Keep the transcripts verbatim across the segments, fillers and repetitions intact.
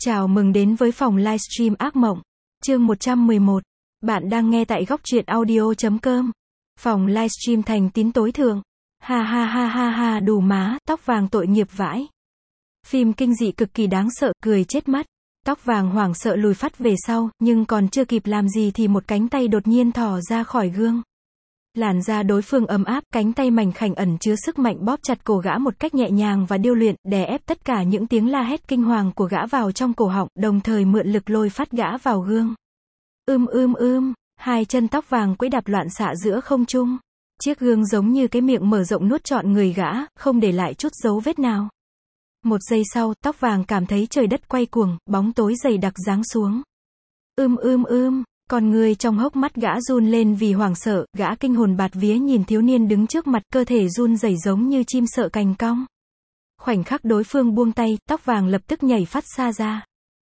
Chào mừng đến với phòng livestream ác mộng. Chương một trăm mười một. Bạn đang nghe tại góc truyện audio chấm com. Phòng livestream thành tín tối thượng. Ha ha ha ha ha, đủ má, tóc vàng tội nghiệp vãi. Phim kinh dị cực kỳ đáng sợ, cười chết mất. Tóc vàng hoảng sợ lùi phắt về sau, nhưng còn chưa kịp làm gì thì một cánh tay đột nhiên thò ra khỏi gương. Làn da đối phương ấm áp, cánh tay mảnh khảnh ẩn chứa sức mạnh bóp chặt cổ gã một cách nhẹ nhàng và điêu luyện, đè ép tất cả những tiếng la hét kinh hoàng của gã vào trong cổ họng, đồng thời mượn lực lôi phát gã vào gương. Ưm ưm ưm, hai chân tóc vàng quẫy đạp loạn xạ giữa không trung. Chiếc gương giống như cái miệng mở rộng nuốt trọn người gã, không để lại chút dấu vết nào. Một giây sau, tóc vàng cảm thấy trời đất quay cuồng, bóng tối dày đặc giáng xuống. Ưm ưm ưm. Con người trong hốc mắt gã run lên vì hoảng sợ, gã kinh hồn bạt vía nhìn thiếu niên đứng trước mặt, cơ thể run rẩy giống như chim sợ cành cong. Khoảnh khắc đối phương buông tay, tóc vàng lập tức nhảy phát xa ra.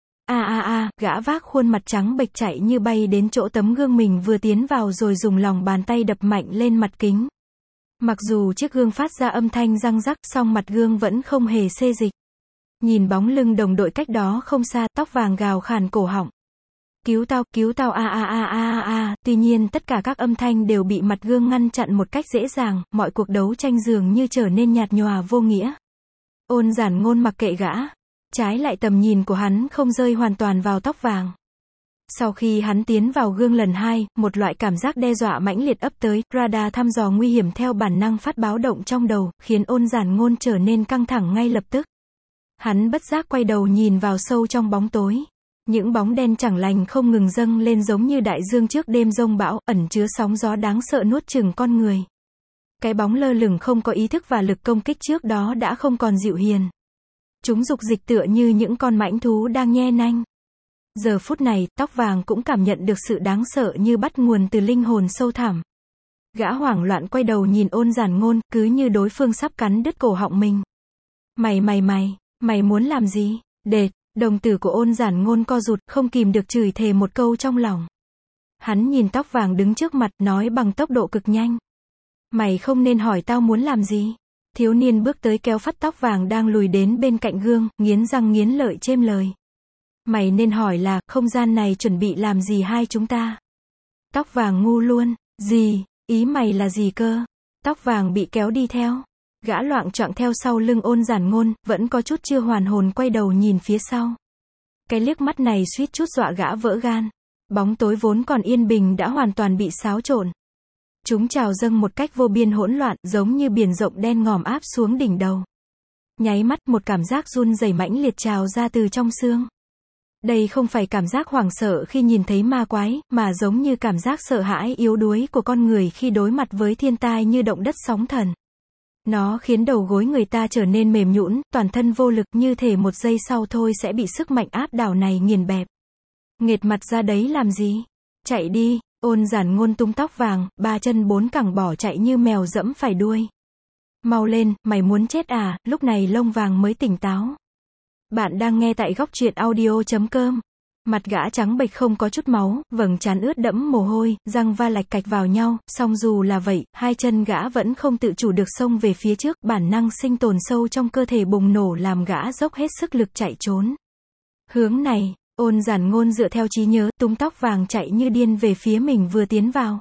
A a a, gã vác khuôn mặt trắng bệch chạy như bay đến chỗ tấm gương mình vừa tiến vào rồi dùng lòng bàn tay đập mạnh lên mặt kính. Mặc dù chiếc gương phát ra âm thanh răng rắc, song mặt gương vẫn không hề xê dịch. Nhìn bóng lưng đồng đội cách đó không xa, tóc vàng gào khàn cổ họng. Cứu tao, cứu tao a a a a a, tuy nhiên tất cả các âm thanh đều bị mặt gương ngăn chặn một cách dễ dàng, mọi cuộc đấu tranh dường như trở nên nhạt nhòa vô nghĩa. Ôn Giản Ngôn mặc kệ gã, trái lại tầm nhìn của hắn không rơi hoàn toàn vào tóc vàng. Sau khi hắn tiến vào gương lần hai, một loại cảm giác đe dọa mãnh liệt ấp tới, radar thăm dò nguy hiểm theo bản năng phát báo động trong đầu, khiến Ôn Giản Ngôn trở nên căng thẳng ngay lập tức. Hắn bất giác quay đầu nhìn vào sâu trong bóng tối. Những bóng đen chẳng lành không ngừng dâng lên giống như đại dương trước đêm giông bão, ẩn chứa sóng gió đáng sợ nuốt chửng con người. Cái bóng lơ lửng không có ý thức và lực công kích trước đó đã không còn dịu hiền. Chúng dục dịch tựa như những con mãnh thú đang nhe nanh. Giờ phút này, tóc vàng cũng cảm nhận được sự đáng sợ như bắt nguồn từ linh hồn sâu thẳm. Gã hoảng loạn quay đầu nhìn Ôn Giản Ngôn, cứ như đối phương sắp cắn đứt cổ họng mình. Mày mày mày, mày muốn làm gì? Đệt. Đồng tử của Ôn Giản Ngôn co rụt, không kìm được chửi thề một câu trong lòng. Hắn nhìn tóc vàng đứng trước mặt, nói bằng tốc độ cực nhanh. Mày không nên hỏi tao muốn làm gì. Thiếu niên bước tới kéo phát tóc vàng đang lùi đến bên cạnh gương, nghiến răng nghiến lợi chêm lời. Mày nên hỏi là, không gian này chuẩn bị làm gì hai chúng ta? Tóc vàng ngu luôn. Gì? Ý mày là gì cơ? Tóc vàng bị kéo đi theo. Gã loạng choạng theo sau lưng Ôn Giản Ngôn, vẫn có chút chưa hoàn hồn quay đầu nhìn phía sau. Cái liếc mắt này suýt chút dọa gã vỡ gan. Bóng tối vốn còn yên bình đã hoàn toàn bị xáo trộn. Chúng trào dâng một cách vô biên hỗn loạn, giống như biển rộng đen ngòm áp xuống đỉnh đầu. Nháy mắt, một cảm giác run rẩy mãnh liệt trào ra từ trong xương. Đây không phải cảm giác hoảng sợ khi nhìn thấy ma quái, mà giống như cảm giác sợ hãi yếu đuối của con người khi đối mặt với thiên tai như động đất sóng thần. Nó khiến đầu gối người ta trở nên mềm nhũn, toàn thân vô lực, như thể một giây sau thôi sẽ bị sức mạnh áp đảo này nghiền bẹp. Nghệt mặt ra đấy làm gì? Chạy đi. Ôn Giản Ngôn tung tóc vàng, ba chân bốn cẳng bỏ chạy như mèo dẫm phải đuôi. Mau lên, mày muốn chết à? Lúc này lông vàng mới tỉnh táo. Bạn đang nghe tại góc truyện audio chấm com. Mặt gã trắng bệch không có chút máu, vầng trán ướt đẫm mồ hôi, răng va lạch cạch vào nhau, song dù là vậy, hai chân gã vẫn không tự chủ được xông về phía trước, bản năng sinh tồn sâu trong cơ thể bùng nổ làm gã dốc hết sức lực chạy trốn. Hướng này, Ôn Giản Ngôn dựa theo trí nhớ, tung tóc vàng chạy như điên về phía mình vừa tiến vào.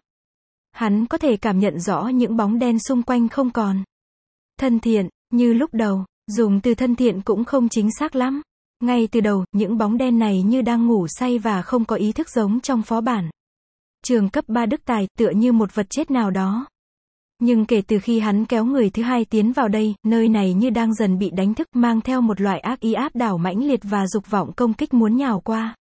Hắn có thể cảm nhận rõ những bóng đen xung quanh không còn. Thân thiện, như lúc đầu, dùng từ thân thiện cũng không chính xác lắm. Ngay từ đầu, những bóng đen này như đang ngủ say và không có ý thức giống trong phó bản. Trường cấp ba đức tài, tựa như một vật chết nào đó. Nhưng kể từ khi hắn kéo người thứ hai tiến vào đây, nơi này như đang dần bị đánh thức, mang theo một loại ác ý áp đảo mãnh liệt và dục vọng công kích muốn nhào qua.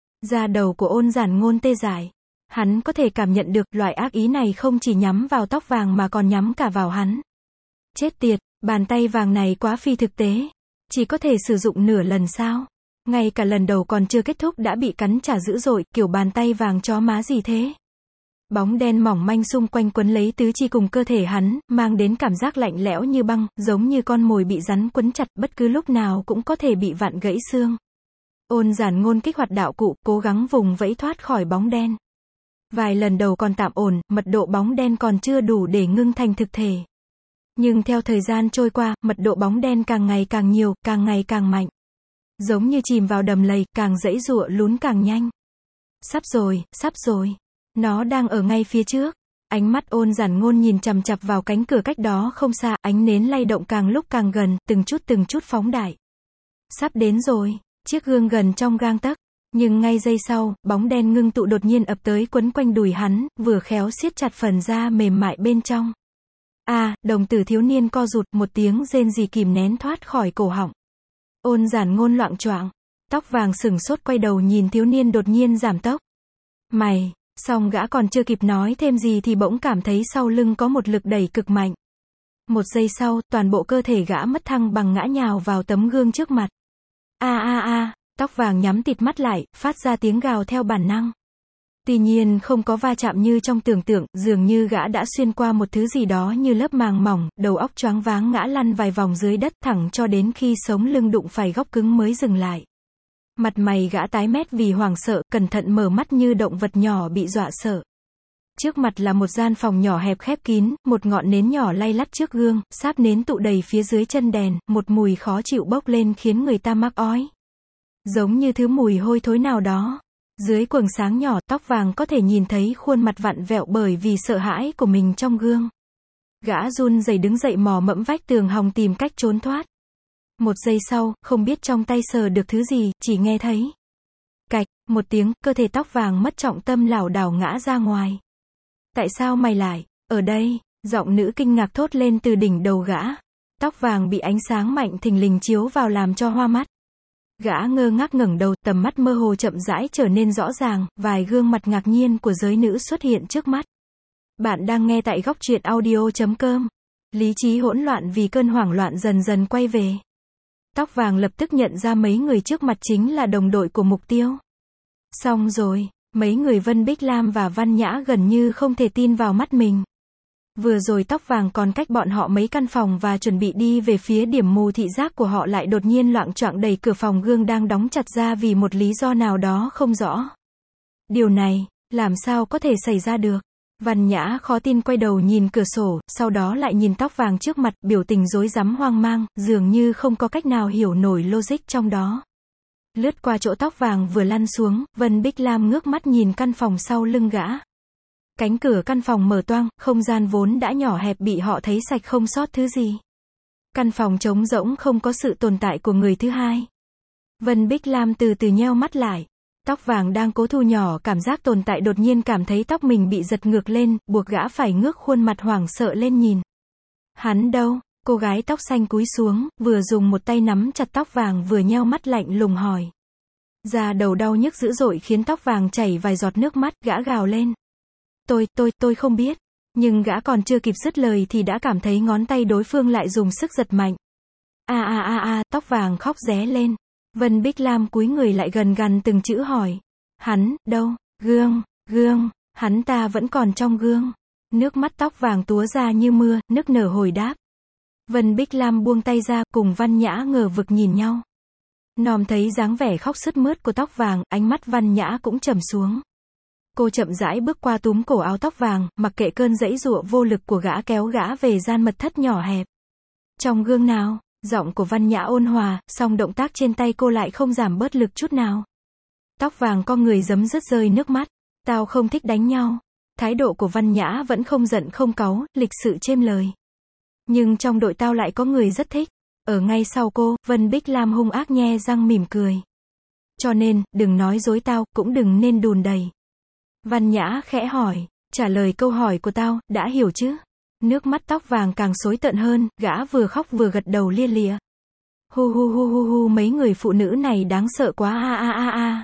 Da đầu của Ôn Giản Ngôn tê dại. Hắn có thể cảm nhận được, loại ác ý này không chỉ nhắm vào tóc vàng mà còn nhắm cả vào hắn. Chết tiệt, bàn tay vàng này quá phi thực tế. Chỉ có thể sử dụng nửa lần sao? Ngay cả lần đầu còn chưa kết thúc đã bị cắn trả dữ dội, kiểu bàn tay vàng chó má gì thế? Bóng đen mỏng manh xung quanh quấn lấy tứ chi cùng cơ thể hắn, mang đến cảm giác lạnh lẽo như băng, giống như con mồi bị rắn quấn chặt, bất cứ lúc nào cũng có thể bị vặn gãy xương. Ôn Giản Ngôn kích hoạt đạo cụ, cố gắng vùng vẫy thoát khỏi bóng đen. Vài lần đầu còn tạm ổn, mật độ bóng đen còn chưa đủ để ngưng thành thực thể. Nhưng theo thời gian trôi qua, mật độ bóng đen càng ngày càng nhiều, càng ngày càng mạnh. Giống như chìm vào đầm lầy, càng giãy giụa lún càng nhanh. Sắp rồi, sắp rồi. Nó đang ở ngay phía trước. Ánh mắt Ôn Giản Ngôn nhìn chằm chằm vào cánh cửa cách đó không xa, ánh nến lay động càng lúc càng gần, từng chút từng chút phóng đại. Sắp đến rồi, chiếc gương gần trong gang tấc. Nhưng ngay giây sau, bóng đen ngưng tụ đột nhiên ập tới quấn quanh đùi hắn, vừa khéo siết chặt phần da mềm mại bên trong. A, à, đồng tử thiếu niên co rụt, một tiếng rên rỉ kìm nén thoát khỏi cổ họng. Ôn Giản Ngôn loạng choạng, tóc vàng sửng sốt quay đầu nhìn thiếu niên đột nhiên giảm tốc. Mày, xong gã còn chưa kịp nói thêm gì thì bỗng cảm thấy sau lưng có một lực đẩy cực mạnh. Một giây sau, toàn bộ cơ thể gã mất thăng bằng ngã nhào vào tấm gương trước mặt. A a a, tóc vàng nhắm tịt mắt lại, phát ra tiếng gào theo bản năng. Tuy nhiên không có va chạm như trong tưởng tượng, dường như gã đã xuyên qua một thứ gì đó như lớp màng mỏng, đầu óc choáng váng ngã lăn vài vòng dưới đất, thẳng cho đến khi sống lưng đụng phải góc cứng mới dừng lại. Mặt mày gã tái mét vì hoảng sợ, cẩn thận mở mắt như động vật nhỏ bị dọa sợ. Trước mặt là một gian phòng nhỏ hẹp khép kín, một ngọn nến nhỏ lay lắt trước gương, sáp nến tụ đầy phía dưới chân đèn, một mùi khó chịu bốc lên khiến người ta mắc ói. Giống như thứ mùi hôi thối nào đó. Dưới quầng sáng nhỏ, tóc vàng có thể nhìn thấy khuôn mặt vặn vẹo bởi vì sợ hãi của mình trong gương. Gã run rẩy đứng dậy mò mẫm vách tường hòng tìm cách trốn thoát. Một giây sau, không biết trong tay sờ được thứ gì, chỉ nghe thấy cạch, một tiếng, cơ thể tóc vàng mất trọng tâm lảo đảo ngã ra ngoài. Tại sao mày lại ở đây? Giọng nữ kinh ngạc thốt lên từ đỉnh đầu gã. Tóc vàng bị ánh sáng mạnh thình lình chiếu vào làm cho hoa mắt. Gã ngơ ngác ngẩng đầu, tầm mắt mơ hồ chậm rãi trở nên rõ ràng, vài gương mặt ngạc nhiên của giới nữ xuất hiện trước mắt. Bạn đang nghe tại góc truyện audio chấm com. Lý trí hỗn loạn vì cơn hoảng loạn dần dần quay về. Tóc vàng lập tức nhận ra mấy người trước mặt chính là đồng đội của mục tiêu. Xong rồi, mấy người Vân Bích Lam và Văn Nhã gần như không thể tin vào mắt mình. Vừa rồi tóc vàng còn cách bọn họ mấy căn phòng và chuẩn bị đi về phía điểm mù thị giác của họ lại đột nhiên loạng choạng đẩy cửa phòng gương đang đóng chặt ra vì một lý do nào đó không rõ. Điều này, làm sao có thể xảy ra được? Văn Nhã khó tin quay đầu nhìn cửa sổ, sau đó lại nhìn tóc vàng trước mặt, biểu tình rối rắm hoang mang, dường như không có cách nào hiểu nổi logic trong đó. Lướt qua chỗ tóc vàng vừa lăn xuống, Vân Bích Lam ngước mắt nhìn căn phòng sau lưng gã. Cánh cửa căn phòng mở toang, không gian vốn đã nhỏ hẹp bị họ thấy sạch không sót thứ gì. Căn phòng trống rỗng không có sự tồn tại của người thứ hai. Vân Bích Lam từ từ nheo mắt lại. Tóc vàng đang cố thu nhỏ cảm giác tồn tại đột nhiên cảm thấy tóc mình bị giật ngược lên, buộc gã phải ngước khuôn mặt hoảng sợ lên nhìn. Hắn đâu? Cô gái tóc xanh cúi xuống, vừa dùng một tay nắm chặt tóc vàng vừa nheo mắt lạnh lùng hỏi. Da đầu đau nhức dữ dội khiến tóc vàng chảy vài giọt nước mắt, gã gào lên. Tôi, tôi, tôi không biết. Nhưng gã còn chưa kịp dứt lời thì đã cảm thấy ngón tay đối phương lại dùng sức giật mạnh. A a a a, tóc vàng khóc ré lên. Vân Bích Lam cúi người lại gần gần từng chữ hỏi. Hắn, đâu? Gương, gương, hắn ta vẫn còn trong gương. Nước mắt tóc vàng túa ra như mưa, nức nở hồi đáp. Vân Bích Lam buông tay ra, cùng Văn Nhã ngờ vực nhìn nhau. Nòm thấy dáng vẻ khóc sướt mướt của tóc vàng, ánh mắt Văn Nhã cũng trầm xuống. Cô chậm rãi bước qua túm cổ áo tóc vàng, mặc kệ cơn giãy giụa vô lực của gã kéo gã về gian mật thất nhỏ hẹp. Trong gương nào? Giọng của Văn Nhã ôn hòa, song động tác trên tay cô lại không giảm bớt lực chút nào. Tóc vàng con người giấm dứt rơi nước mắt. Tao không thích đánh nhau. Thái độ của Văn Nhã vẫn không giận không cáu, lịch sự chêm lời. Nhưng trong đội tao lại có người rất thích. Ở ngay sau cô, Vân Bích Lam hung ác nhe răng mỉm cười. Cho nên, đừng nói dối tao, cũng đừng nên đùn đẩy. Văn Nhã khẽ hỏi, trả lời câu hỏi của tao, đã hiểu chứ? Nước mắt tóc vàng càng xối tận hơn, gã vừa khóc vừa gật đầu lia lịa. Hu hu hu hu hu, mấy người phụ nữ này đáng sợ quá a a a a.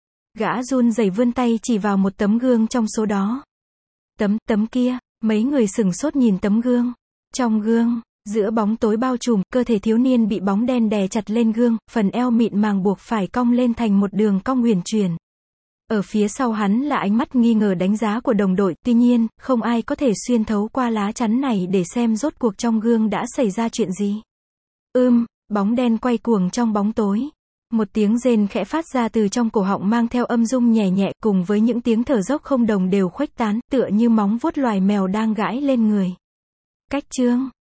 Gã run rẩy vươn tay chỉ vào một tấm gương trong số đó. Tấm, tấm kia, mấy người sửng sốt nhìn tấm gương. Trong gương, giữa bóng tối bao trùm, cơ thể thiếu niên bị bóng đen đè chặt lên gương, phần eo mịn màng buộc phải cong lên thành một đường cong huyền chuyển. Ở phía sau hắn là ánh mắt nghi ngờ đánh giá của đồng đội, tuy nhiên, không ai có thể xuyên thấu qua lá chắn này để xem rốt cuộc trong gương đã xảy ra chuyện gì. Ưm, bóng đen quay cuồng trong bóng tối. Một tiếng rên khẽ phát ra từ trong cổ họng mang theo âm dung nhẹ nhẹ cùng với những tiếng thở dốc không đồng đều khuếch tán, tựa như móng vuốt loài mèo đang gãi lên người. Cách chương